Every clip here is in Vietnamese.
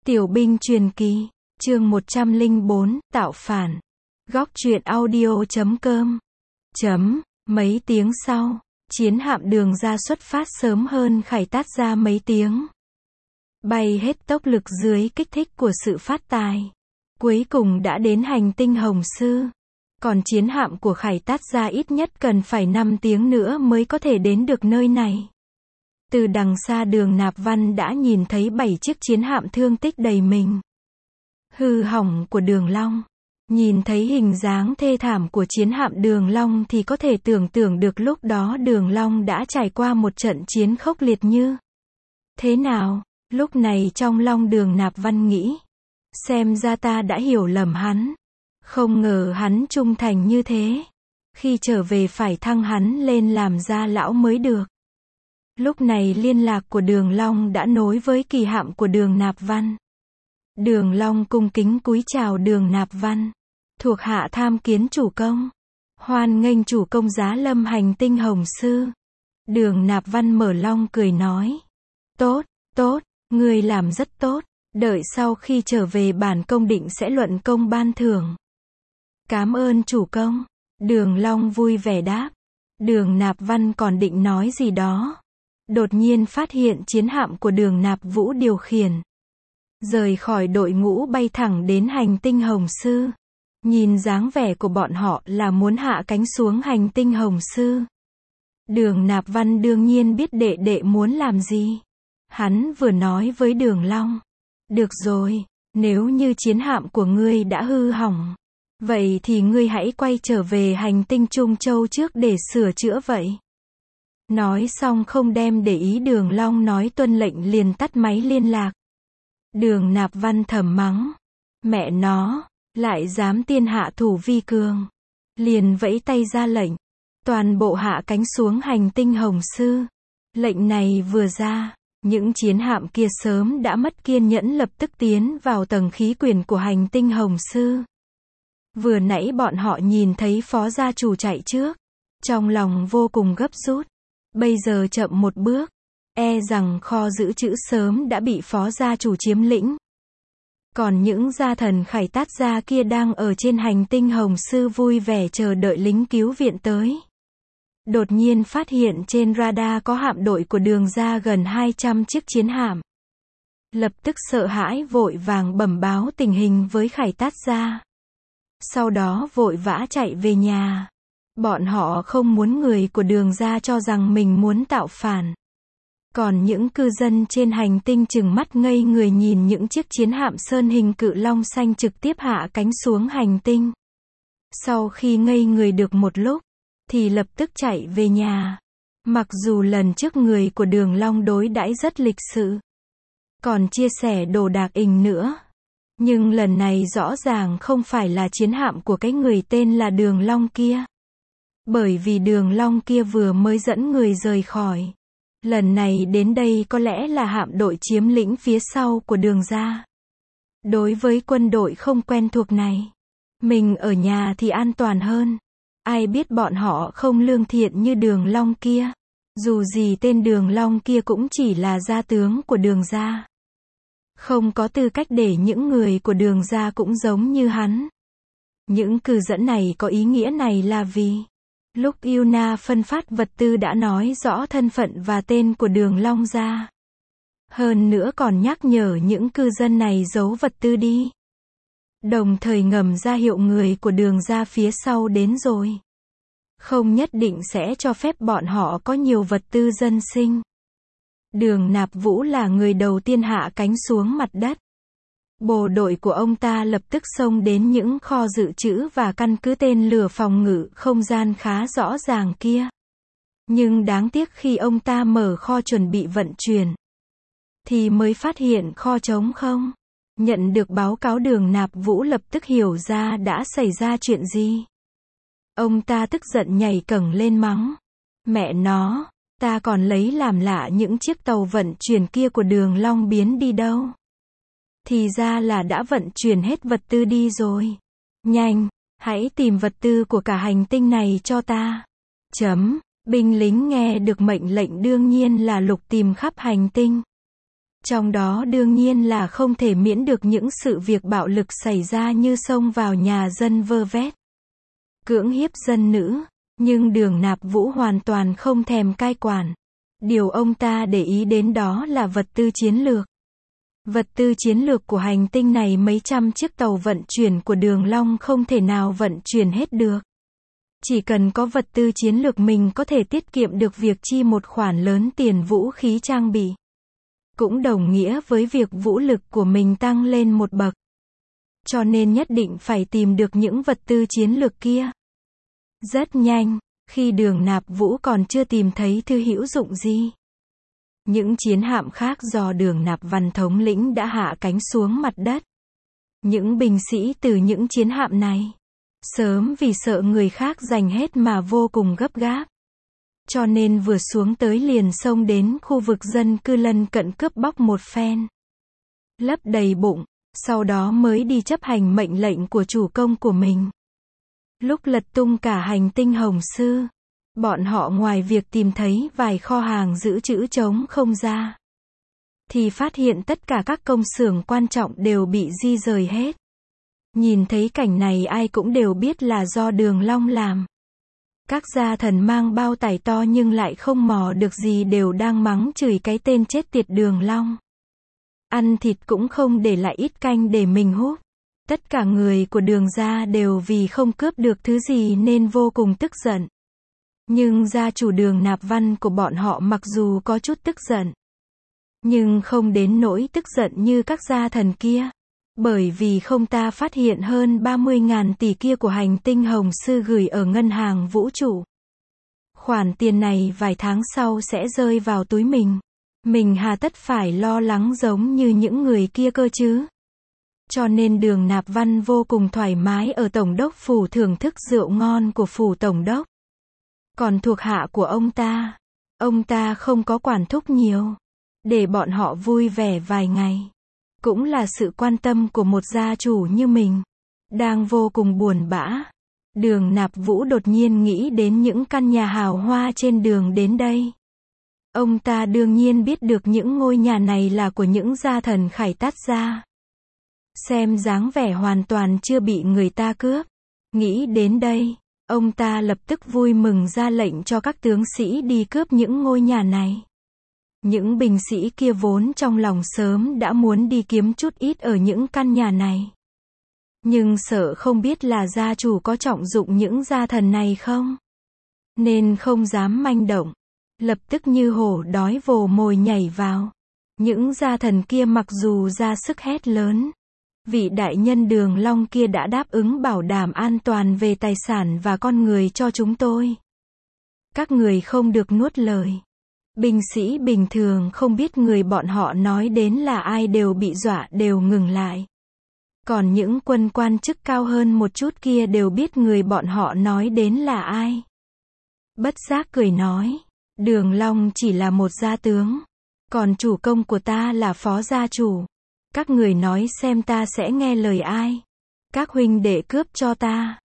Tiểu binh truyền kỳ, chương 104, tạo phản. Góc truyện audio.com. Mấy tiếng sau, chiến hạm Đường Ra xuất phát sớm hơn Khải Tát ra mấy tiếng. Bay hết tốc lực dưới kích thích của sự phát tài. Cuối cùng đã đến hành tinh Hồng Sư. Còn chiến hạm của Khải Tát ra ít nhất cần phải 5 tiếng nữa mới có thể đến được nơi này. Từ đằng xa Đường Nạp Văn đã nhìn thấy 7 chiếc chiến hạm thương tích đầy mình. Hư hỏng của Đường Long. Nhìn thấy hình dáng thê thảm của chiến hạm Đường Long thì có thể tưởng tượng được lúc đó Đường Long đã trải qua một trận chiến khốc liệt như thế nào. Lúc này trong lòng Đường Nạp Văn nghĩ, xem ra ta đã hiểu lầm hắn. Không ngờ hắn trung thành như thế. Khi trở về phải thăng hắn lên làm gia lão mới được. Lúc này liên lạc của Đường Long đã nối với kỳ hạm của Đường Nạp Văn. Đường Long cung kính cúi chào Đường Nạp Văn. Thuộc hạ tham kiến chủ công. Hoan nghênh chủ công giá lâm hành tinh Hồng Sư. Đường Nạp Văn mở long cười nói. Tốt, tốt, ngươi làm rất tốt. Đợi sau khi trở về bản công định sẽ luận công ban thưởng. Cảm ơn chủ công. Đường Long vui vẻ đáp. Đường Nạp Văn còn định nói gì đó. Đột nhiên phát hiện chiến hạm của Đường Nạp Vũ điều khiển. Rời khỏi đội ngũ bay thẳng đến hành tinh Hồng Sư. Nhìn dáng vẻ của bọn họ là muốn hạ cánh xuống hành tinh Hồng Sư. Đường Nạp Văn đương nhiên biết đệ đệ muốn làm gì. Hắn vừa nói với Đường Long. Được rồi, nếu như chiến hạm của ngươi đã hư hỏng, vậy thì ngươi hãy quay trở về hành tinh Trung Châu trước để sửa chữa vậy. Nói xong không đem để ý Đường Long nói tuân lệnh liền tắt máy liên lạc. Đường Nạp Văn thầm mắng. Mẹ nó, lại dám tiên hạ thủ vi cường. Liền vẫy tay ra lệnh. Toàn bộ hạ cánh xuống hành tinh Hồng Sư. Lệnh này vừa ra, những chiến hạm kia sớm đã mất kiên nhẫn lập tức tiến vào tầng khí quyển của hành tinh Hồng Sư. Vừa nãy bọn họ nhìn thấy phó gia chủ chạy trước. Trong lòng vô cùng gấp rút. Bây giờ chậm một bước, e rằng kho dự trữ sớm đã bị phó gia chủ chiếm lĩnh. Còn những gia thần Khải Tát gia kia đang ở trên hành tinh Hồng Sư vui vẻ chờ đợi lính cứu viện tới. Đột nhiên phát hiện trên radar có hạm đội của Đường Ra gần 200 chiếc chiến hạm. Lập tức sợ hãi vội vàng bẩm báo tình hình với Khải Tát gia. Sau đó vội vã chạy về nhà. Bọn họ không muốn người của Đường Ra cho rằng mình muốn tạo phản. Còn những cư dân trên hành tinh trừng mắt ngây người nhìn những chiếc chiến hạm sơn hình cự long xanh trực tiếp hạ cánh xuống hành tinh. Sau khi ngây người được một lúc, thì lập tức chạy về nhà. Mặc dù lần trước người của Đường Long đối đãi rất lịch sự, còn chia sẻ đồ đạc ình nữa. Nhưng lần này rõ ràng không phải là chiến hạm của cái người tên là Đường Long kia. Bởi vì Đường Long kia vừa mới dẫn người rời khỏi. Lần này đến đây có lẽ là hạm đội chiếm lĩnh phía sau của Đường Ra. Đối với quân đội không quen thuộc này, mình ở nhà thì an toàn hơn. Ai biết bọn họ không lương thiện như Đường Long kia. Dù gì tên Đường Long kia cũng chỉ là gia tướng của Đường Ra. Không có tư cách để những người của Đường Ra cũng giống như hắn. Những cư dẫn này có ý nghĩa này là vì lúc Yuna phân phát vật tư đã nói rõ thân phận và tên của Đường Long ra. Hơn nữa còn nhắc nhở những cư dân này giấu vật tư đi. Đồng thời ngầm ra hiệu người của Đường Ra phía sau đến rồi. Không nhất định sẽ cho phép bọn họ có nhiều vật tư dân sinh. Đường Nạp Vũ là người đầu tiên hạ cánh xuống mặt đất. Bộ đội của ông ta lập tức xông đến những kho dự trữ và căn cứ tên lửa phòng ngự không gian khá rõ ràng kia. Nhưng đáng tiếc khi ông ta mở kho chuẩn bị vận chuyển, thì mới phát hiện kho trống không. Nhận được báo cáo Đường Nạp Vũ lập tức hiểu ra đã xảy ra chuyện gì. Ông ta tức giận nhảy cẳng lên mắng. Mẹ nó, ta còn lấy làm lạ những chiếc tàu vận chuyển kia của Đường Long biến đi đâu. Thì ra là đã vận chuyển hết vật tư đi rồi. Nhanh, hãy tìm vật tư của cả hành tinh này cho ta. Binh lính nghe được mệnh lệnh đương nhiên là lục tìm khắp hành tinh. Trong đó đương nhiên là không thể miễn được những sự việc bạo lực xảy ra như xông vào nhà dân vơ vét, cưỡng hiếp dân nữ, nhưng Đường Nạp Vũ hoàn toàn không thèm cai quản. Điều ông ta để ý đến đó là vật tư chiến lược. Vật tư chiến lược của hành tinh này mấy trăm chiếc tàu vận chuyển của Đường Long không thể nào vận chuyển hết được. Chỉ cần có vật tư chiến lược mình có thể tiết kiệm được việc chi một khoản lớn tiền vũ khí trang bị. Cũng đồng nghĩa với việc vũ lực của mình tăng lên một bậc. Cho nên nhất định phải tìm được những vật tư chiến lược kia. Rất nhanh, khi Đường Nạp Vũ còn chưa tìm thấy thứ hữu dụng gì, những chiến hạm khác do Đường Nạp Văn thống lĩnh đã hạ cánh xuống mặt đất. Những binh sĩ từ những chiến hạm này, sớm vì sợ người khác giành hết mà vô cùng gấp gáp. Cho nên vừa xuống tới liền xông đến khu vực dân cư lân cận cướp bóc một phen. Lấp đầy bụng, sau đó mới đi chấp hành mệnh lệnh của chủ công của mình. Lúc lật tung cả hành tinh Hồng Sư, bọn họ ngoài việc tìm thấy vài kho hàng dự trữ trống không ra, thì phát hiện tất cả các công xưởng quan trọng đều bị di rời hết. Nhìn thấy cảnh này ai cũng đều biết là do Đường Long làm. Các gia thần mang bao tải to nhưng lại không mò được gì đều đang mắng chửi cái tên chết tiệt Đường Long. Ăn thịt cũng không để lại ít canh để mình húp. Tất cả người của Đường gia đều vì không cướp được thứ gì nên vô cùng tức giận. Nhưng gia chủ Đường Nạp Văn của bọn họ mặc dù có chút tức giận, nhưng không đến nỗi tức giận như các gia thần kia. Bởi vì không ta phát hiện hơn 30.000 tỷ kia của hành tinh Hồng Sư gửi ở ngân hàng vũ trụ. Khoản tiền này vài tháng sau sẽ rơi vào túi mình. Mình hà tất phải lo lắng giống như những người kia cơ chứ. Cho nên Đường Nạp Văn vô cùng thoải mái ở Tổng đốc phủ thưởng thức rượu ngon của phủ Tổng đốc. Còn thuộc hạ của ông ta không có quản thúc nhiều. Để bọn họ vui vẻ vài ngày. Cũng là sự quan tâm của một gia chủ như mình. Đang vô cùng buồn bã, Đường Nạp Vũ đột nhiên nghĩ đến những căn nhà hào hoa trên đường đến đây. Ông ta đương nhiên biết được những ngôi nhà này là của những gia thần Khải Tát gia. Xem dáng vẻ hoàn toàn chưa bị người ta cướp. Nghĩ đến đây, ông ta lập tức vui mừng ra lệnh cho các tướng sĩ đi cướp những ngôi nhà này. Những binh sĩ kia vốn trong lòng sớm đã muốn đi kiếm chút ít ở những căn nhà này. Nhưng sợ không biết là gia chủ có trọng dụng những gia thần này không, nên không dám manh động. Lập tức như hổ đói vồ mồi nhảy vào. Những gia thần kia mặc dù ra sức hét lớn. Vị đại nhân Đường Long kia đã đáp ứng bảo đảm an toàn về tài sản và con người cho chúng tôi. Các người không được nuốt lời. Binh sĩ bình thường không biết người bọn họ nói đến là ai đều bị dọa đều ngừng lại. Còn những quân quan chức cao hơn một chút kia đều biết người bọn họ nói đến là ai. Bất giác cười nói, Đường Long chỉ là một gia tướng, còn chủ công của ta là phó gia chủ. Các người nói xem ta sẽ nghe lời ai. Các huynh đệ cướp cho ta.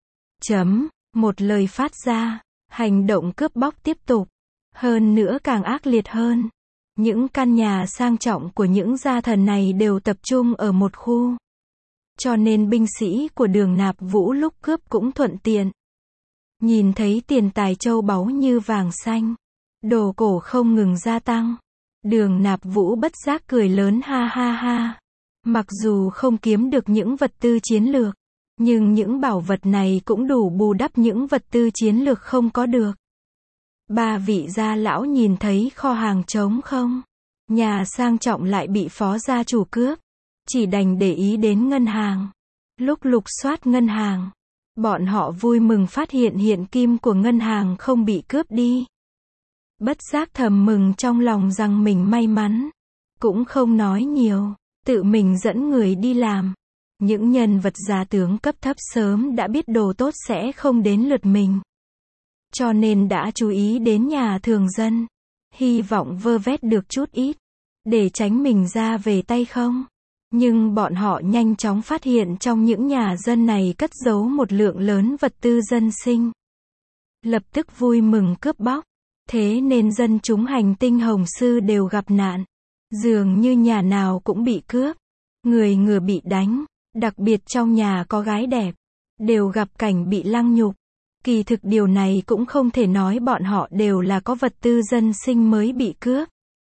Một lời phát ra, hành động cướp bóc tiếp tục. Hơn nữa càng ác liệt hơn. Những căn nhà sang trọng của những gia thần này đều tập trung ở một khu. Cho nên binh sĩ của Đường Nạp Vũ lúc cướp cũng thuận tiện. Nhìn thấy tiền tài châu báu như vàng xanh, đồ cổ không ngừng gia tăng. Đường Nạp Vũ bất giác cười lớn ha ha ha. Mặc dù không kiếm được những vật tư chiến lược, nhưng những bảo vật này cũng đủ bù đắp những vật tư chiến lược không có được. Ba vị gia lão nhìn thấy kho hàng trống không, nhà sang trọng lại bị phó gia chủ cướp, chỉ đành để ý đến ngân hàng. Lúc lục soát ngân hàng, bọn họ vui mừng phát hiện hiện kim của ngân hàng không bị cướp đi. Bất giác thầm mừng trong lòng rằng mình may mắn, cũng không nói nhiều, tự mình dẫn người đi làm. Những nhân vật gia tướng cấp thấp sớm đã biết đồ tốt sẽ không đến lượt mình, cho nên đã chú ý đến nhà thường dân, hy vọng vơ vét được chút ít, để tránh mình ra về tay không. Nhưng bọn họ nhanh chóng phát hiện trong những nhà dân này cất giấu một lượng lớn vật tư dân sinh. Lập tức vui mừng cướp bóc, thế nên dân chúng hành tinh Hồng Sư đều gặp nạn. Dường như nhà nào cũng bị cướp, người ngừa bị đánh, đặc biệt trong nhà có gái đẹp, đều gặp cảnh bị lăng nhục. Kỳ thực điều này cũng không thể nói bọn họ đều là có vật tư dân sinh mới bị cướp.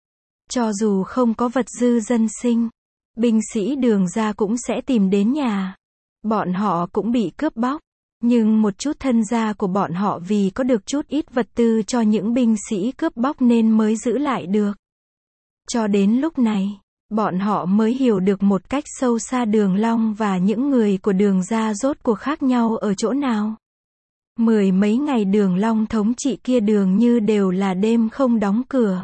Cho dù không có vật dư dân sinh, binh sĩ Đường gia cũng sẽ tìm đến nhà. Bọn họ cũng bị cướp bóc, nhưng một chút thân gia của bọn họ vì có được chút ít vật tư cho những binh sĩ cướp bóc nên mới giữ lại được. Cho đến lúc này, bọn họ mới hiểu được một cách sâu xa Đường Long và những người của Đường gia rốt cuộc khác nhau ở chỗ nào. Mười mấy ngày Đường Long thống trị kia dường như đều là đêm không đóng cửa.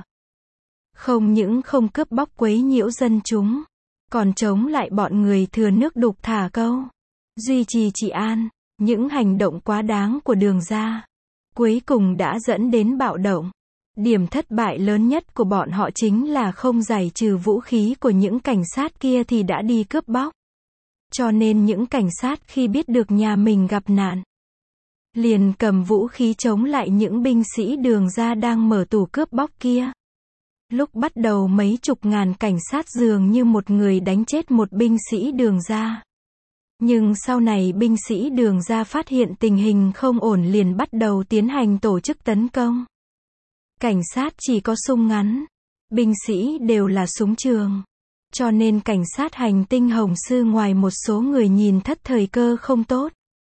Không những không cướp bóc quấy nhiễu dân chúng, còn chống lại bọn người thừa nước đục thả câu, duy trì trị an. Những hành động quá đáng của Đường gia, cuối cùng đã dẫn đến bạo động. Điểm thất bại lớn nhất của bọn họ chính là không giải trừ vũ khí của những cảnh sát kia thì đã đi cướp bóc. Cho nên những cảnh sát khi biết được nhà mình gặp nạn, liền cầm vũ khí chống lại những binh sĩ Đường gia đang mở tủ cướp bóc kia. Lúc bắt đầu mấy chục ngàn cảnh sát dường như một người đánh chết một binh sĩ Đường gia. Nhưng sau này binh sĩ Đường gia phát hiện tình hình không ổn liền bắt đầu tiến hành tổ chức tấn công. Cảnh sát chỉ có súng ngắn, binh sĩ đều là súng trường. Cho nên cảnh sát hành tinh Hồng Sư ngoài một số người nhìn thất thời cơ không tốt,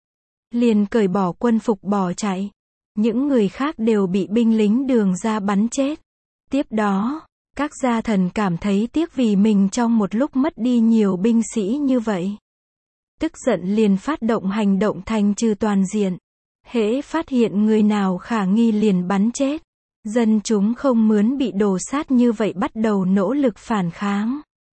liền cởi bỏ quân phục bỏ chạy. Những người khác đều bị binh lính Đường gia bắn chết. Tiếp đó, các gia thần cảm thấy tiếc vì mình trong một lúc mất đi nhiều binh sĩ như vậy. Tức giận liền phát động hành động thanh trừ toàn diện. Hễ phát hiện người nào khả nghi liền bắn chết. Dân chúng không muốn bị đổ sát như vậy bắt đầu nỗ lực phản kháng.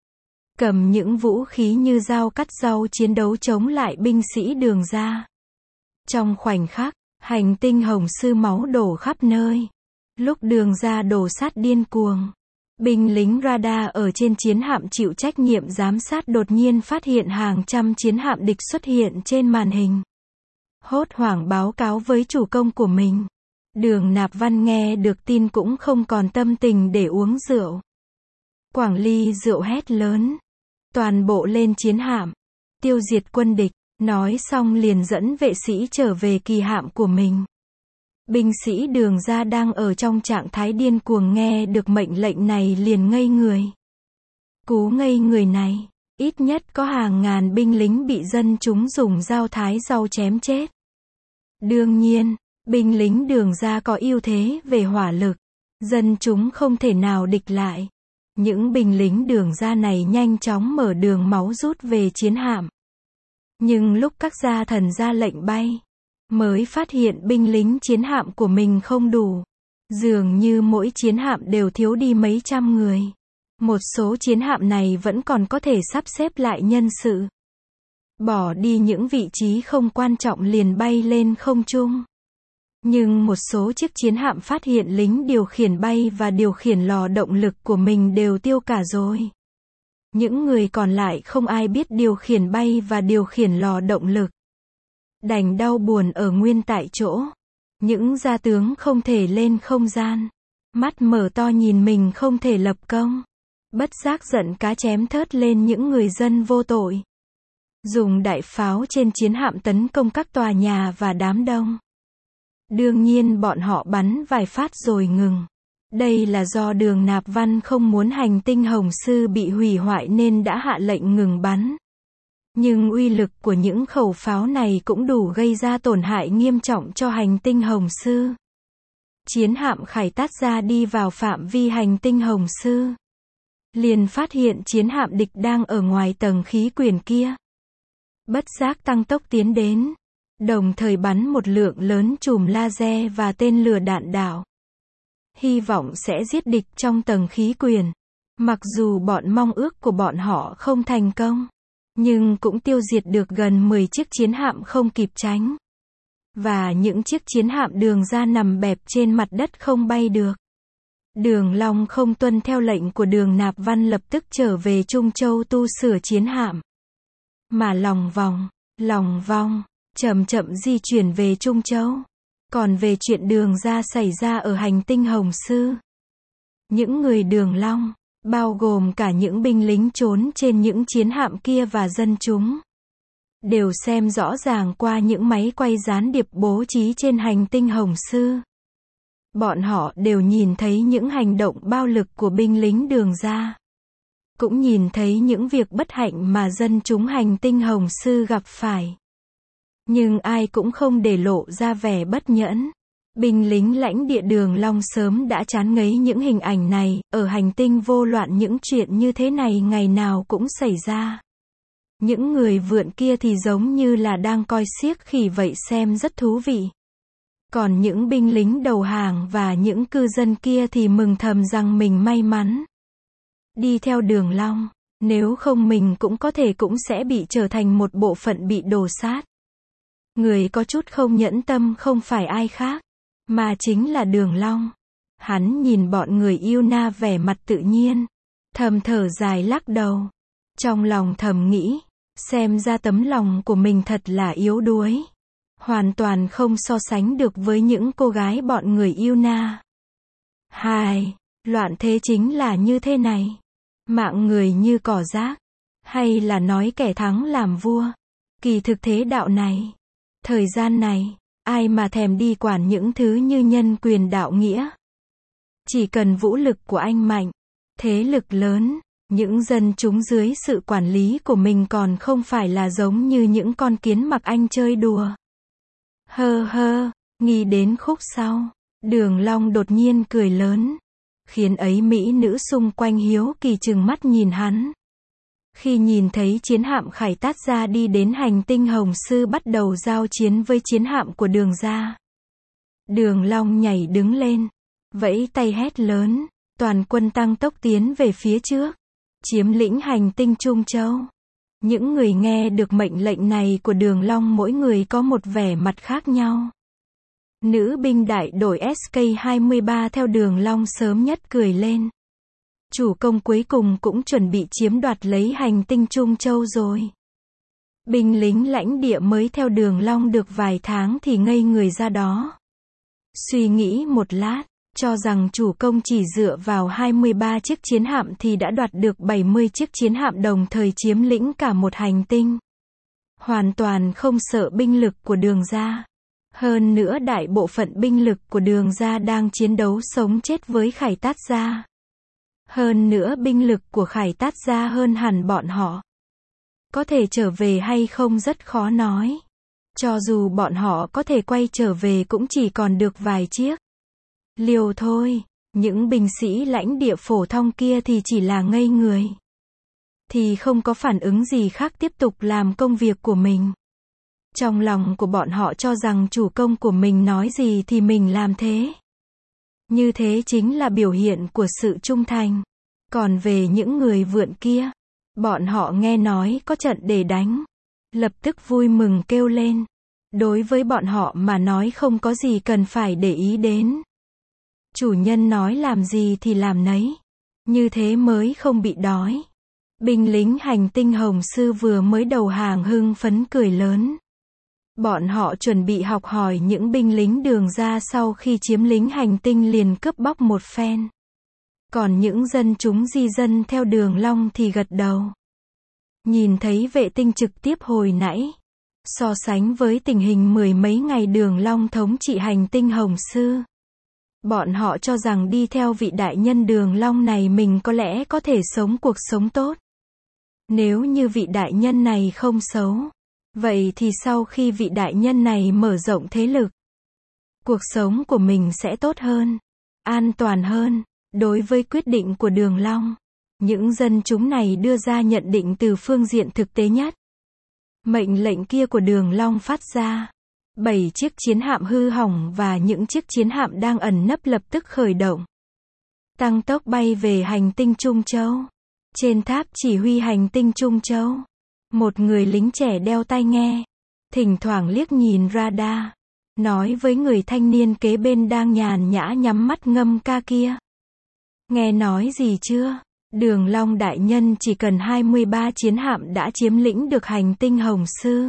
Cầm những vũ khí như dao cắt rau chiến đấu chống lại binh sĩ Đường gia. Trong khoảnh khắc, hành tinh Hồng Sư máu đổ khắp nơi. Lúc Đường gia đổ sát điên cuồng, binh lính radar ở trên chiến hạm chịu trách nhiệm giám sát đột nhiên phát hiện hàng trăm chiến hạm địch xuất hiện trên màn hình. Hốt hoảng báo cáo với chủ công của mình. Đường Nạp Văn nghe được tin cũng không còn tâm tình để uống rượu. Quảng ly rượu hét lớn. Toàn bộ lên chiến hạm. Tiêu diệt quân địch. Nói xong liền dẫn vệ sĩ trở về kỳ hạm của mình. Binh sĩ Đường gia đang ở trong trạng thái điên cuồng nghe được mệnh lệnh này liền ngây người. Cú ngây người này, ít nhất có hàng ngàn binh lính bị dân chúng dùng dao thái rau chém chết. Đương nhiên, binh lính Đường gia có ưu thế về hỏa lực, dân chúng không thể nào địch lại. Những binh lính Đường gia này nhanh chóng mở đường máu rút về chiến hạm. Nhưng lúc các gia thần ra lệnh bay, mới phát hiện binh lính chiến hạm của mình không đủ. Dường như mỗi chiến hạm đều thiếu đi mấy trăm người. Một số chiến hạm này vẫn còn có thể sắp xếp lại nhân sự. Bỏ đi những vị trí không quan trọng liền bay lên không trung. Nhưng một số chiếc chiến hạm phát hiện lính điều khiển bay và điều khiển lò động lực của mình đều tiêu cả rồi. Những người còn lại không ai biết điều khiển bay và điều khiển lò động lực. Đành đau buồn ở nguyên tại chỗ. Những gia tướng không thể lên không gian. Mắt mở to nhìn mình không thể lập công. Bất giác giận cá chém thớt lên những người dân vô tội. Dùng đại pháo trên chiến hạm tấn công các tòa nhà và đám đông. Đương nhiên bọn họ bắn vài phát rồi ngừng. Đây là do Đường Nạp Văn không muốn hành tinh Hồng Sư bị hủy hoại nên đã hạ lệnh ngừng bắn. Nhưng uy lực của những khẩu pháo này cũng đủ gây ra tổn hại nghiêm trọng cho hành tinh Hồng Sư. Chiến hạm Khải Tát ra đi vào phạm vi hành tinh Hồng Sư. Liền phát hiện chiến hạm địch đang ở ngoài tầng khí quyển kia. Bất giác tăng tốc tiến đến. Đồng thời bắn một lượng lớn chùm laser và tên lửa đạn đạo. Hy vọng sẽ giết địch trong tầng khí quyển. Mặc dù bọn mong ước của bọn họ không thành công, nhưng cũng tiêu diệt được gần 10 chiếc chiến hạm không kịp tránh. Và những chiếc chiến hạm Đường gia nằm bẹp trên mặt đất không bay được. Đường Long không tuân theo lệnh của Đường Nạp Văn lập tức trở về Trung Châu tu sửa chiến hạm. Mà lòng vòng, chậm chậm di chuyển về Trung Châu. Còn về chuyện Đường gia xảy ra ở hành tinh Hồng Sư, những người Đường Long bao gồm cả những binh lính trốn trên những chiến hạm kia và dân chúng, đều xem rõ ràng qua những máy quay gián điệp bố trí trên hành tinh Hồng Sư. Bọn họ đều nhìn thấy những hành động bạo lực của binh lính Đường Ra. Cũng nhìn thấy những việc bất hạnh mà dân chúng hành tinh Hồng Sư gặp phải. Nhưng ai cũng không để lộ ra vẻ bất nhẫn. Binh lính lãnh địa Đường Long sớm đã chán ngấy những hình ảnh này, ở hành tinh vô loạn những chuyện như thế này ngày nào cũng xảy ra. Những người vượn kia thì giống như là đang coi xiếc khỉ vậy, xem rất thú vị. Còn những binh lính đầu hàng và những cư dân kia thì mừng thầm rằng mình may mắn đi theo Đường Long, nếu không mình cũng có thể cũng sẽ bị trở thành một bộ phận bị đổ sát. Người có chút không nhẫn tâm không phải ai khác, mà chính là Đường Long. Hắn nhìn bọn người yêu na vẻ mặt tự nhiên, thầm thở dài lắc đầu. Trong lòng thầm nghĩ, xem ra tấm lòng của mình thật là yếu đuối. Hoàn toàn không so sánh được với những cô gái bọn người yêu na. Loạn thế chính là như thế này. Mạng người như cỏ rác. Hay là nói kẻ thắng làm vua. Kỳ thực thế đạo này, thời gian này, ai mà thèm đi quản những thứ như nhân quyền đạo nghĩa. Chỉ cần vũ lực của anh mạnh, thế lực lớn, những dân chúng dưới sự quản lý của mình còn không phải là giống như những con kiến mặc anh chơi đùa. Nghĩ đến khúc sau, Đường Long đột nhiên cười lớn, khiến ấy mỹ nữ xung quanh hiếu kỳ trừng mắt nhìn hắn. Khi nhìn thấy chiến hạm Khải Tát Gia đi đến hành tinh Hồng Sư bắt đầu giao chiến với chiến hạm của Đường Gia, Đường Long nhảy đứng lên, vẫy tay hét lớn, toàn quân tăng tốc tiến về phía trước, chiếm lĩnh hành tinh Trung Châu. Những người nghe được mệnh lệnh này của Đường Long mỗi người có một vẻ mặt khác nhau. Nữ binh đại đội SK-23 theo Đường Long sớm nhất cười lên. Chủ công cuối cùng cũng chuẩn bị chiếm đoạt lấy hành tinh Trung Châu rồi. Binh lính lãnh địa mới theo Đường Long được vài tháng thì ngây người ra đó. Suy nghĩ một lát, cho rằng chủ công chỉ dựa vào 23 chiếc chiến hạm thì đã đoạt được 70 chiếc chiến hạm đồng thời chiếm lĩnh cả một hành tinh. Hoàn toàn không sợ binh lực của Đường Gia. Hơn nữa đại bộ phận binh lực của Đường Gia đang chiến đấu sống chết với Khải Tát Gia. Hơn nữa binh lực của Khải Tát Gia hơn hẳn bọn họ. Có thể trở về hay không rất khó nói. Cho dù bọn họ có thể quay trở về cũng chỉ còn được vài chiếc. Liều thôi, những binh sĩ lãnh địa phổ thông kia thì chỉ là ngây người. Thì không có phản ứng gì khác, tiếp tục làm công việc của mình. Trong lòng của bọn họ cho rằng chủ công của mình nói gì thì mình làm thế. Như thế chính là biểu hiện của sự trung thành. Còn về những người vượn kia, bọn họ nghe nói có trận để đánh, lập tức vui mừng kêu lên. Đối với bọn họ mà nói không có gì cần phải để ý đến. Chủ nhân nói làm gì thì làm nấy. Như thế mới không bị đói. Binh lính hành tinh Hồng Sư vừa mới đầu hàng hưng phấn cười lớn. Bọn họ chuẩn bị học hỏi những binh lính Đường Gia sau khi chiếm lĩnh hành tinh liền cướp bóc một phen. Còn những dân chúng di dân theo Đường Long thì gật đầu. Nhìn thấy vệ tinh trực tiếp hồi nãy, so sánh với tình hình mười mấy ngày Đường Long thống trị hành tinh Hồng Sư, bọn họ cho rằng đi theo vị đại nhân Đường Long này mình có lẽ có thể sống cuộc sống tốt. Nếu như vị đại nhân này không xấu, vậy thì sau khi vị đại nhân này mở rộng thế lực, cuộc sống của mình sẽ tốt hơn, an toàn hơn. Đối với quyết định của Đường Long, những dân chúng này đưa ra nhận định từ phương diện thực tế nhất. Mệnh lệnh kia của Đường Long phát ra, 7 chiếc chiến hạm hư hỏng và những chiếc chiến hạm đang ẩn nấp lập tức khởi động, tăng tốc bay về hành tinh Trung Châu. Trên tháp chỉ huy hành tinh Trung Châu, một người lính trẻ đeo tai nghe, thỉnh thoảng liếc nhìn radar, nói với người thanh niên kế bên đang nhàn nhã nhắm mắt ngâm ca kia. Nghe nói gì chưa? Đường Long đại nhân chỉ cần 23 chiến hạm đã chiếm lĩnh được hành tinh Hồng Sư.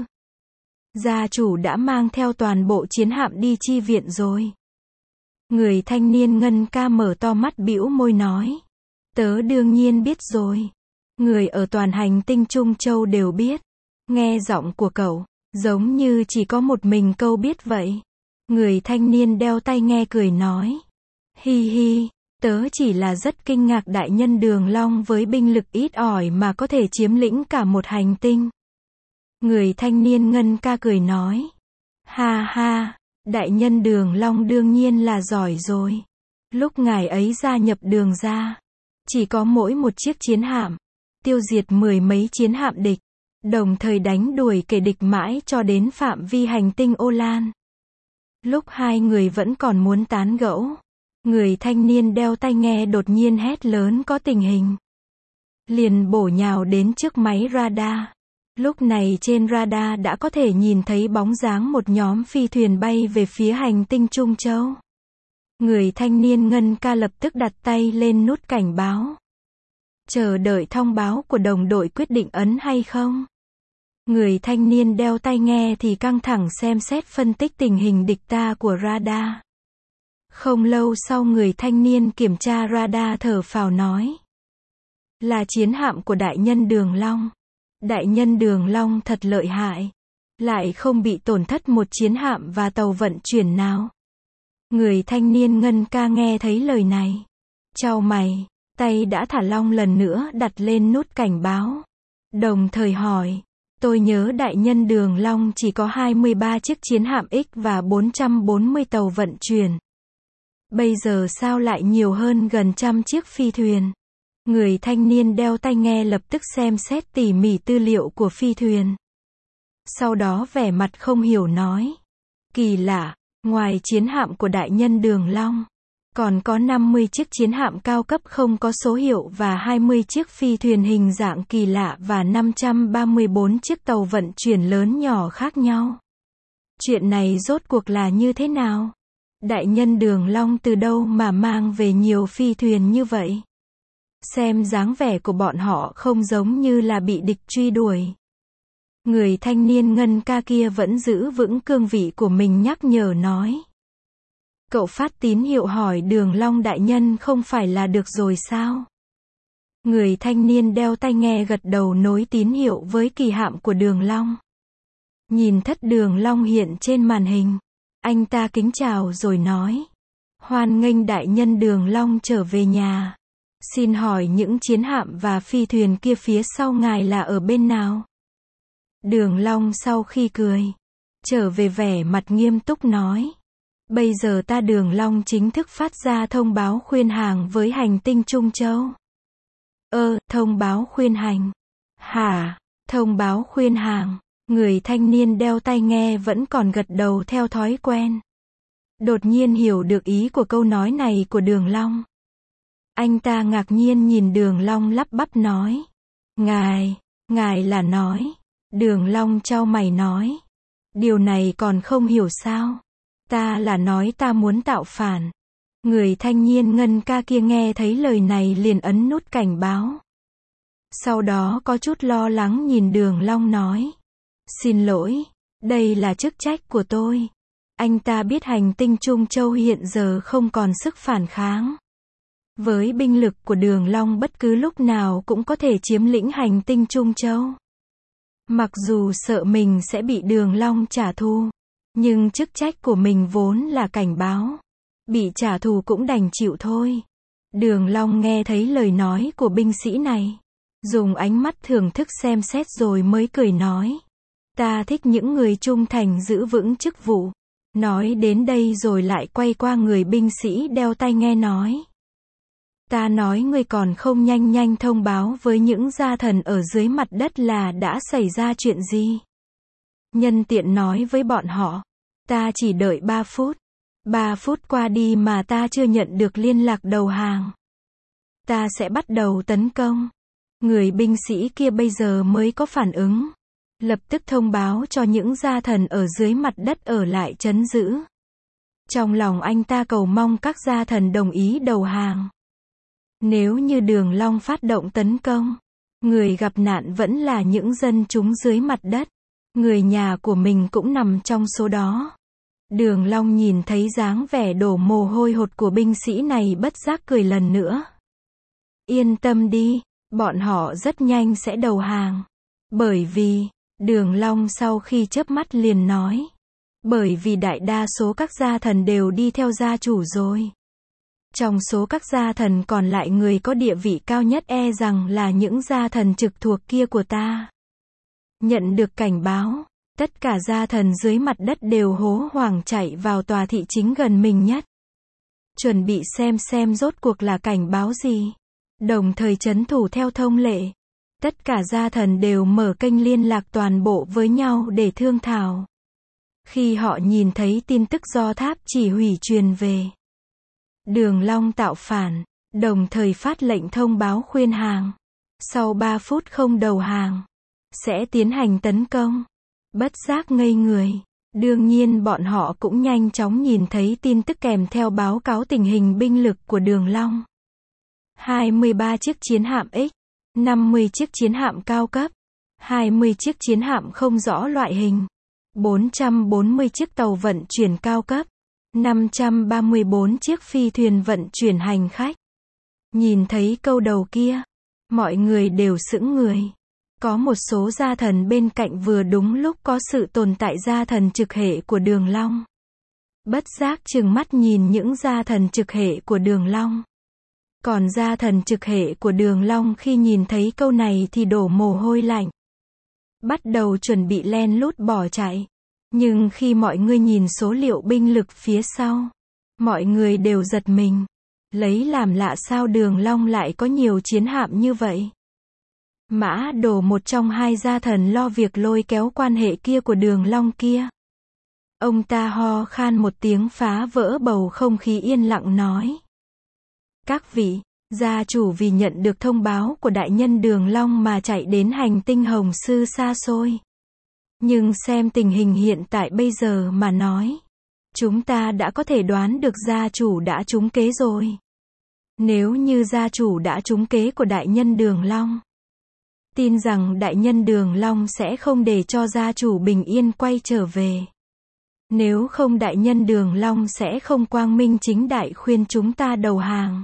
Gia chủ đã mang theo toàn bộ chiến hạm đi chi viện rồi. Người thanh niên ngân ca mở to mắt bĩu môi nói. Tớ đương nhiên biết rồi. Người ở toàn hành tinh Trung Châu đều biết. Nghe giọng của cậu, giống như chỉ có một mình cậu biết vậy. Người thanh niên đeo tai nghe cười nói. Hi hi, tớ chỉ là rất kinh ngạc đại nhân Đường Long với binh lực ít ỏi mà có thể chiếm lĩnh cả một hành tinh. Người thanh niên ngân ca cười nói. Ha ha, đại nhân Đường Long đương nhiên là giỏi rồi. Lúc ngài ấy gia nhập Đường gia, chỉ có mỗi một chiếc chiến hạm, tiêu diệt mười mấy chiến hạm địch, đồng thời đánh đuổi kẻ địch mãi cho đến phạm vi hành tinh Ô Lan. Lúc hai người vẫn còn muốn tán gẫu, người thanh niên đeo tai nghe đột nhiên hét lớn có tình hình. Liền bổ nhào đến trước máy radar. Lúc này trên radar đã có thể nhìn thấy bóng dáng một nhóm phi thuyền bay về phía hành tinh Trung Châu. Người thanh niên ngân ca lập tức đặt tay lên nút cảnh báo. Chờ đợi thông báo của đồng đội quyết định ấn hay không. Người thanh niên đeo tai nghe thì căng thẳng xem xét phân tích tình hình địch ta của radar. Không lâu sau người thanh niên kiểm tra radar thở phào nói. Là chiến hạm của đại nhân Đường Long. Đại nhân Đường Long thật lợi hại. Lại không bị tổn thất một chiến hạm và tàu vận chuyển nào. Người thanh niên ngân ca nghe thấy lời này. Chau mày, tay đã thả lỏng lần nữa đặt lên nút cảnh báo. Đồng thời hỏi. Tôi nhớ đại nhân Đường Long chỉ có 23 chiếc chiến hạm X và 440 tàu vận chuyển. Bây giờ sao lại nhiều hơn gần 100 chiếc phi thuyền? Người thanh niên đeo tai nghe lập tức xem xét tỉ mỉ tư liệu của phi thuyền. Sau đó vẻ mặt không hiểu nói. Kỳ lạ, ngoài chiến hạm của đại nhân Đường Long, còn có 50 chiếc chiến hạm cao cấp không có số hiệu và 20 chiếc phi thuyền hình dạng kỳ lạ và 534 chiếc tàu vận chuyển lớn nhỏ khác nhau. Chuyện này rốt cuộc là như thế nào? Đại nhân Đường Long từ đâu mà mang về nhiều phi thuyền như vậy? Xem dáng vẻ của bọn họ không giống như là bị địch truy đuổi. Người thanh niên ngân ca kia vẫn giữ vững cương vị của mình nhắc nhở nói. Cậu phát tín hiệu hỏi Đường Long đại nhân không phải là được rồi sao? Người thanh niên đeo tai nghe gật đầu nối tín hiệu với kỳ hạm của Đường Long. Nhìn thất Đường Long hiện trên màn hình. Anh ta kính chào rồi nói. Hoan nghênh đại nhân Đường Long trở về nhà. Xin hỏi những chiến hạm và phi thuyền kia phía sau ngài là ở bên nào? Đường Long sau khi cười, trở về vẻ mặt nghiêm túc nói. Bây giờ ta Đường Long chính thức phát ra thông báo khuyên hàng với hành tinh Trung Châu. Thông báo khuyên hành. Hả? Thông báo khuyên hàng. Người thanh niên đeo tai nghe vẫn còn gật đầu theo thói quen. Đột nhiên hiểu được ý của câu nói này của Đường Long. Anh ta ngạc nhiên nhìn Đường Long lắp bắp nói. Ngài là nói. Đường Long chau mày nói. Điều này còn không hiểu sao? Ta là nói ta muốn tạo phản. Người thanh niên ngân ca kia nghe thấy lời này liền ấn nút cảnh báo. Sau đó có chút lo lắng nhìn Đường Long nói. Xin lỗi, đây là chức trách của tôi. Anh ta biết hành tinh Trung Châu hiện giờ không còn sức phản kháng. Với binh lực của Đường Long bất cứ lúc nào cũng có thể chiếm lĩnh hành tinh Trung Châu. Mặc dù sợ mình sẽ bị Đường Long trả thù, nhưng chức trách của mình vốn là cảnh báo. Bị trả thù cũng đành chịu thôi. Đường Long nghe thấy lời nói của binh sĩ này, dùng ánh mắt thưởng thức xem xét rồi mới cười nói. Ta thích những người trung thành giữ vững chức vụ. Nói đến đây rồi lại quay qua người binh sĩ đeo tai nghe nói. Ta nói ngươi còn không nhanh thông báo với những gia thần ở dưới mặt đất là đã xảy ra chuyện gì. Nhân tiện nói với bọn họ. Ta chỉ đợi 3 phút. 3 phút qua đi mà ta chưa nhận được liên lạc đầu hàng. Ta sẽ bắt đầu tấn công. Người binh sĩ kia bây giờ mới có phản ứng. Lập tức thông báo cho những gia thần ở dưới mặt đất ở lại trấn giữ. Trong lòng anh ta cầu mong các gia thần đồng ý đầu hàng. Nếu như Đường Long phát động tấn công, người gặp nạn vẫn là những dân chúng dưới mặt đất. Người nhà của mình cũng nằm trong số đó. Đường Long nhìn thấy dáng vẻ đổ mồ hôi hột của binh sĩ này bất giác cười lần nữa. Yên tâm đi, bọn họ rất nhanh sẽ đầu hàng. Bởi vì, Đường Long sau khi chớp mắt liền nói. Bởi vì đại đa số các gia thần đều đi theo gia chủ rồi. Trong số các gia thần còn lại người có địa vị cao nhất e rằng là những gia thần trực thuộc kia của ta. Nhận được cảnh báo, tất cả gia thần dưới mặt đất đều hố hoảng chạy vào tòa thị chính gần mình nhất. Chuẩn bị xem rốt cuộc là cảnh báo gì. Đồng thời trấn thủ theo thông lệ. Tất cả gia thần đều mở kênh liên lạc toàn bộ với nhau để thương thảo. Khi họ nhìn thấy tin tức do tháp chỉ huy truyền về. Đường Long tạo phản, đồng thời phát lệnh thông báo khuyên hàng. Sau 3 phút không đầu hàng, sẽ tiến hành tấn công. Bất giác ngây người. Đương nhiên bọn họ cũng nhanh chóng nhìn thấy tin tức kèm theo báo cáo tình hình binh lực của Đường Long. 23 chiếc chiến hạm X, 50 chiếc chiến hạm cao cấp, 20 chiếc chiến hạm không rõ loại hình, 440 chiếc tàu vận chuyển cao cấp, 534 chiếc phi thuyền vận chuyển hành khách. Nhìn thấy câu đầu kia, mọi người đều sững người. Có một số gia thần bên cạnh vừa đúng lúc có sự tồn tại gia thần trực hệ của Đường Long. Bất giác trừng mắt nhìn những gia thần trực hệ của Đường Long. Còn gia thần trực hệ của Đường Long khi nhìn thấy câu này thì đổ mồ hôi lạnh. Bắt đầu chuẩn bị len lút bỏ chạy. Nhưng khi mọi người nhìn số liệu binh lực phía sau, mọi người đều giật mình. Lấy làm lạ sao Đường Long lại có nhiều chiến hạm như vậy. Mã Đồ, một trong hai gia thần lo việc lôi kéo quan hệ kia của Đường Long kia. Ông ta ho khan một tiếng phá vỡ bầu không khí yên lặng nói. Các vị, gia chủ vì nhận được thông báo của đại nhân Đường Long mà chạy đến hành tinh Hồng Sư xa xôi. Nhưng xem tình hình hiện tại bây giờ mà nói, chúng ta đã có thể đoán được gia chủ đã trúng kế rồi. Nếu như gia chủ đã trúng kế của đại nhân Đường Long, tin rằng đại nhân Đường Long sẽ không để cho gia chủ bình yên quay trở về. Nếu không đại nhân Đường Long sẽ không quang minh chính đại khuyên chúng ta đầu hàng.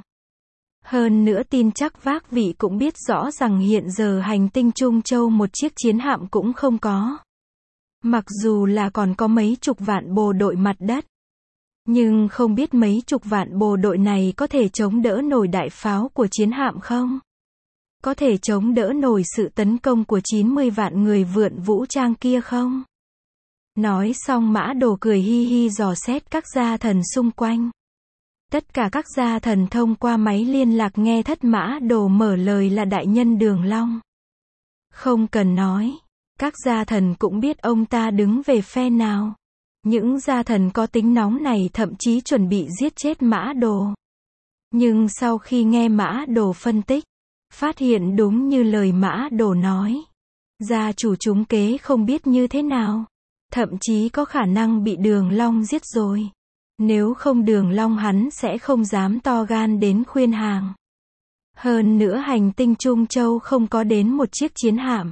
Hơn nữa tin chắc các vị cũng biết rõ rằng hiện giờ hành tinh Trung Châu một chiếc chiến hạm cũng không có. Mặc dù là còn có mấy chục vạn bộ đội mặt đất. Nhưng không biết mấy chục vạn bộ đội này có thể chống đỡ nổi đại pháo của chiến hạm không? Có thể chống đỡ nổi sự tấn công của 90 vạn người vượn vũ trang kia không? Nói xong Mã Đồ cười hi hi dò xét các gia thần xung quanh. Tất cả các gia thần thông qua máy liên lạc nghe thất Mã Đồ mở lời là đại nhân Đường Long. Không cần nói, các gia thần cũng biết ông ta đứng về phe nào. Những gia thần có tính nóng này thậm chí chuẩn bị giết chết Mã Đồ. Nhưng sau khi nghe Mã Đồ phân tích, phát hiện đúng như lời Mã Đồ nói. Gia chủ trúng kế không biết như thế nào. Thậm chí có khả năng bị Đường Long giết rồi. Nếu không Đường Long hắn sẽ không dám to gan đến khuyên hàng. Hơn nữa hành tinh Trung Châu không có đến một chiếc chiến hạm.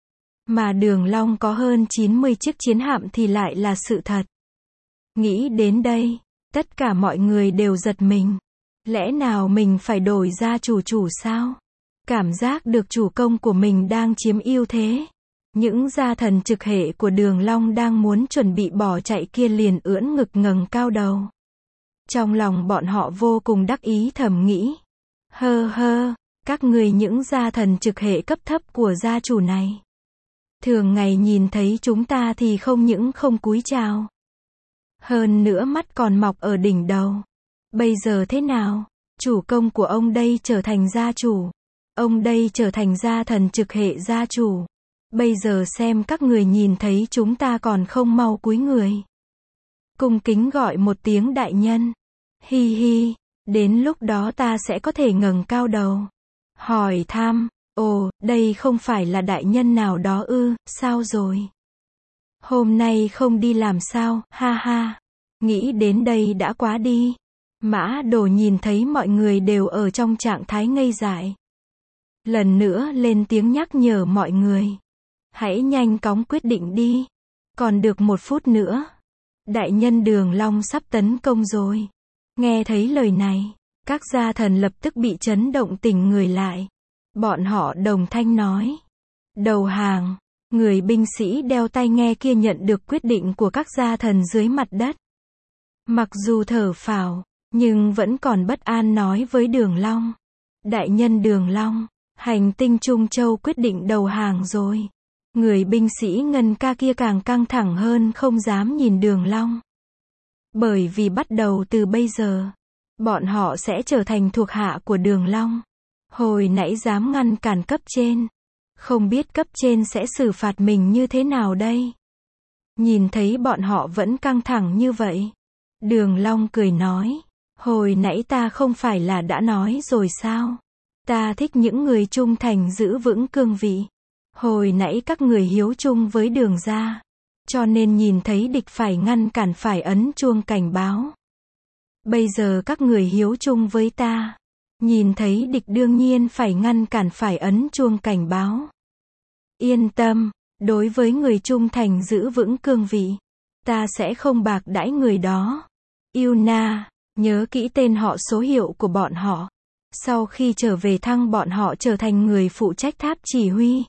Mà Đường Long có hơn 90 chiếc chiến hạm thì lại là sự thật. Nghĩ đến đây, tất cả mọi người đều giật mình. Lẽ nào mình phải đổi gia chủ sao? Cảm giác được chủ công của mình đang chiếm ưu thế. Những gia thần trực hệ của Đường Long đang muốn chuẩn bị bỏ chạy kia liền ưỡn ngực ngẩng cao đầu. Trong lòng bọn họ vô cùng đắc ý thầm nghĩ. Hơ, các người những gia thần trực hệ cấp thấp của gia chủ này. Thường ngày nhìn thấy chúng ta thì không những không cúi chào. Hơn nữa mắt còn mọc ở đỉnh đầu. Bây giờ thế nào? Chủ công của ông đây trở thành gia chủ. Ông đây trở thành gia thần trực hệ gia chủ. Bây giờ xem các người nhìn thấy chúng ta còn không mau cúi người. Cung kính gọi một tiếng đại nhân. Hi hi, đến lúc đó ta sẽ có thể ngẩng cao đầu. Hỏi thăm, ồ, đây không phải là đại nhân nào đó ư, sao rồi? Hôm nay không đi làm sao, ha ha. Nghĩ đến đây đã quá đi. Mã Đồ nhìn thấy mọi người đều ở trong trạng thái ngây dại. Lần nữa lên tiếng nhắc nhở mọi người. Hãy nhanh chóng quyết định đi. Còn được 1 phút nữa. Đại nhân Đường Long sắp tấn công rồi. Nghe thấy lời này, Các gia thần lập tức bị chấn động tỉnh người lại. Bọn họ đồng thanh nói. Đầu hàng. Người binh sĩ đeo tai nghe kia nhận được quyết định của các gia thần dưới mặt đất. Mặc dù thở phào, nhưng vẫn còn bất an nói với Đường Long. Đại nhân Đường Long, hành tinh Trung Châu quyết định đầu hàng rồi. Người binh sĩ Ngân Ca kia càng căng thẳng hơn, không dám nhìn Đường Long. Bởi vì bắt đầu từ bây giờ, bọn họ sẽ trở thành thuộc hạ của Đường Long. Hồi nãy dám ngăn cản cấp trên. Không biết cấp trên sẽ xử phạt mình như thế nào đây? Nhìn thấy bọn họ vẫn căng thẳng như vậy. Đường Long cười nói. Hồi nãy ta không phải là đã nói rồi sao? Ta thích những người trung thành giữ vững cương vị. Hồi nãy các người hiếu chung với Đường gia. Cho nên nhìn thấy địch phải ngăn cản, phải ấn chuông cảnh báo. Bây giờ các người hiếu chung với ta. Nhìn thấy địch đương nhiên phải ngăn cản, phải ấn chuông cảnh báo. Yên tâm, đối với người trung thành giữ vững cương vị, ta sẽ không bạc đãi người đó. Yuna, nhớ kỹ tên họ, số hiệu của bọn họ. Sau khi trở về thăng bọn họ trở thành người phụ trách tháp chỉ huy.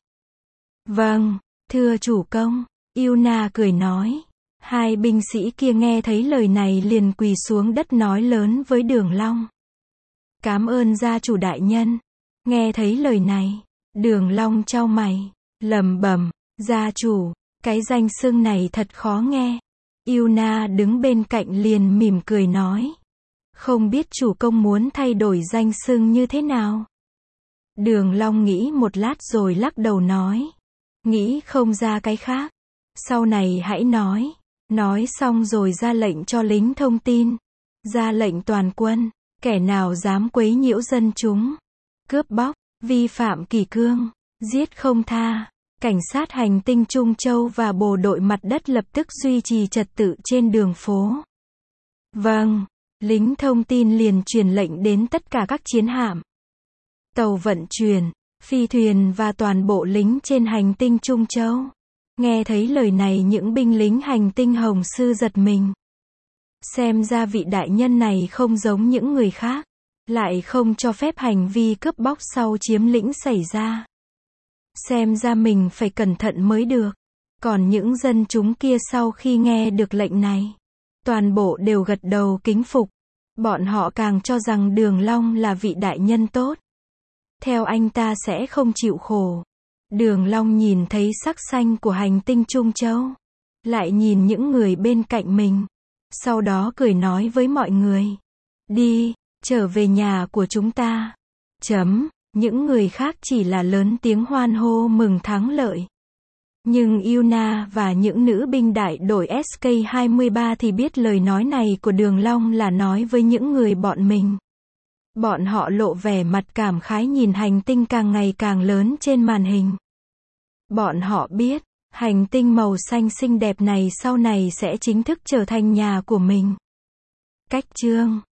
Vâng, thưa chủ công. Yuna cười nói. Hai binh sĩ kia nghe thấy lời này liền quỳ xuống đất nói lớn với Đường Long. Cảm ơn gia chủ đại nhân. Nghe thấy lời này, Đường Long chau mày, lẩm bẩm, gia chủ, cái danh xưng này thật khó nghe. Yuna đứng bên cạnh liền mỉm cười nói. Không biết chủ công muốn thay đổi danh xưng như thế nào? Đường Long nghĩ một lát rồi lắc đầu nói. Nghĩ không ra cái khác. Sau này hãy nói. Nói xong rồi ra lệnh cho lính thông tin. Ra lệnh toàn quân. Kẻ nào dám quấy nhiễu dân chúng, cướp bóc, vi phạm kỷ cương, giết không tha. Cảnh sát hành tinh Trung Châu và bộ đội mặt đất lập tức duy trì trật tự trên đường phố. Vâng, lính thông tin liền truyền lệnh đến tất cả các chiến hạm, tàu vận chuyển, phi thuyền và toàn bộ lính trên hành tinh Trung Châu. Nghe thấy lời này những binh lính hành tinh Hồng Sư giật mình. Xem ra vị đại nhân này không giống những người khác, lại không cho phép hành vi cướp bóc sau chiếm lĩnh xảy ra. Xem ra mình phải cẩn thận mới được. Còn những dân chúng kia sau khi nghe được lệnh này, toàn bộ đều gật đầu kính phục. Bọn họ càng cho rằng Đường Long là vị đại nhân tốt. Theo anh ta sẽ không chịu khổ. Đường Long nhìn thấy sắc xanh của hành tinh Trung Châu, lại nhìn những người bên cạnh mình. Sau đó cười nói với mọi người. Đi, trở về nhà của chúng ta. Những người khác chỉ là lớn tiếng hoan hô mừng thắng lợi. Nhưng Yuna và những nữ binh đại đội SK-23 thì biết lời nói này của Đường Long là nói với những người bọn mình. Bọn họ lộ vẻ mặt cảm khái nhìn hành tinh càng ngày càng lớn trên màn hình. Bọn họ biết, hành tinh màu xanh xinh đẹp này sau này sẽ chính thức trở thành nhà của mình. Cách chương